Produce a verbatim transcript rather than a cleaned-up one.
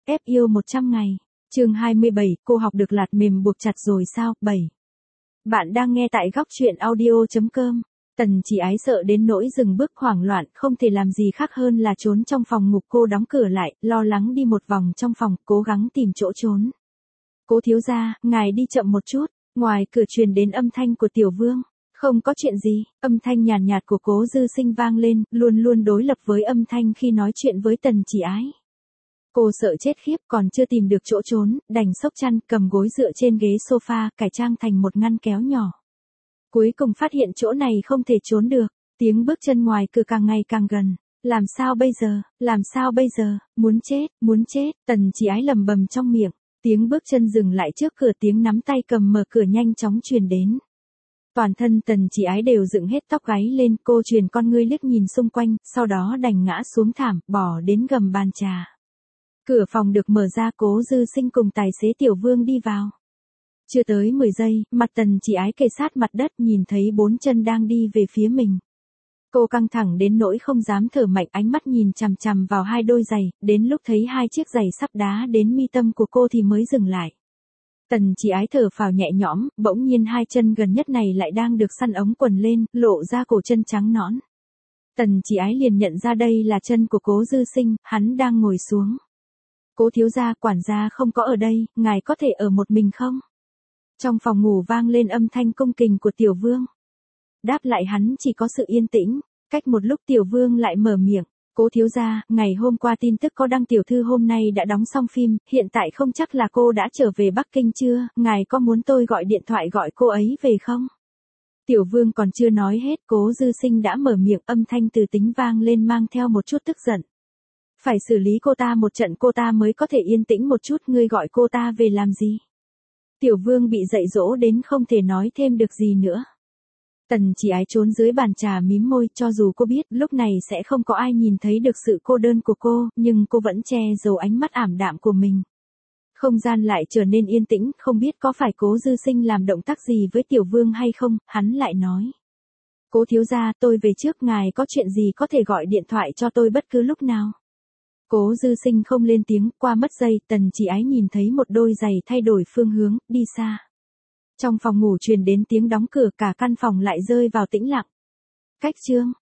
ép yêu một trăm ngày. Chương hai mươi bảy, cô học được lạt mềm buộc chặt rồi sao? bảy. Bạn đang nghe tại góc truyện audio chấm com. Tần Chỉ Ái sợ đến nỗi dừng bước hoảng loạn, không thể làm gì khác hơn là trốn trong phòng ngủ. Cô đóng cửa lại, lo lắng đi một vòng trong phòng, cố gắng tìm chỗ trốn. Cố thiếu gia, ngài đi chậm một chút. Ngoài cửa truyền đến âm thanh của Tiểu Vương. Không có chuyện gì, âm thanh nhàn nhạt, nhạt của Cố Dư Sinh vang lên, luôn luôn đối lập với âm thanh khi nói chuyện với Tần Chỉ Ái. Cô sợ chết khiếp, còn chưa tìm được chỗ trốn, đành xốc chăn, cầm gối dựa trên ghế sofa, cải trang thành một ngăn kéo nhỏ. Cuối cùng phát hiện chỗ này không thể trốn được, tiếng bước chân ngoài cửa càng ngày càng gần. Làm sao bây giờ, làm sao bây giờ, muốn chết, muốn chết, Tần Chỉ Ái lầm bầm trong miệng. Tiếng bước chân dừng lại trước cửa, tiếng nắm tay cầm mở cửa nhanh chóng truyền đến. Toàn thân Tần Chỉ Ái đều dựng hết tóc gáy lên, cô truyền con ngươi liếc nhìn xung quanh, sau đó đành ngã xuống thảm, bỏ đến gầm bàn trà. Cửa phòng được mở ra, Cố Dư Sinh cùng tài xế Tiểu Vương đi vào. Chưa tới mười giây, mặt Tần Chỉ Ái kề sát mặt đất, nhìn thấy bốn chân đang đi về phía mình. Cô căng thẳng đến nỗi không dám thở mạnh, ánh mắt nhìn chằm chằm vào hai đôi giày, đến lúc thấy hai chiếc giày sắp đá đến mi tâm của cô thì mới dừng lại. Tần Chỉ Ái thở phào nhẹ nhõm, bỗng nhiên hai chân gần nhất này lại đang được săn ống quần lên, lộ ra cổ chân trắng nõn. Tần Chỉ Ái liền nhận ra đây là chân của Cố Dư Sinh, hắn đang ngồi xuống. Cố thiếu gia, quản gia không có ở đây, ngài có thể ở một mình không? Trong phòng ngủ vang lên âm thanh cung kình của Tiểu Vương. Đáp lại hắn chỉ có sự yên tĩnh, cách một lúc Tiểu Vương lại mở miệng. Cố thiếu gia, ngày hôm qua tin tức có đăng tiểu thư hôm nay đã đóng xong phim, hiện tại không chắc là cô đã trở về Bắc Kinh chưa, ngài có muốn tôi gọi điện thoại gọi cô ấy về không? Tiểu Vương còn chưa nói hết, Cố Dư Sinh đã mở miệng, âm thanh từ tính vang lên mang theo một chút tức giận. Phải xử lý cô ta một trận cô ta mới có thể yên tĩnh một chút, ngươi gọi cô ta về làm gì? Tiểu Vương bị dạy dỗ đến không thể nói thêm được gì nữa. Tần Chỉ Ái trốn dưới bàn trà mím môi, cho dù cô biết lúc này sẽ không có ai nhìn thấy được sự cô đơn của cô, nhưng cô vẫn che giấu ánh mắt ảm đạm của mình. Không gian lại trở nên yên tĩnh, không biết có phải Cố Dư Sinh làm động tác gì với Tiểu Vương hay không, hắn lại nói. Cố thiếu gia, tôi về trước, ngài có chuyện gì có thể gọi điện thoại cho tôi bất cứ lúc nào. Cố Dư Sinh không lên tiếng, qua mất giây, Tần Chỉ Ái nhìn thấy một đôi giày thay đổi phương hướng, đi xa. Trong phòng ngủ truyền đến tiếng đóng cửa, cả căn phòng lại rơi vào tĩnh lặng. Cách chương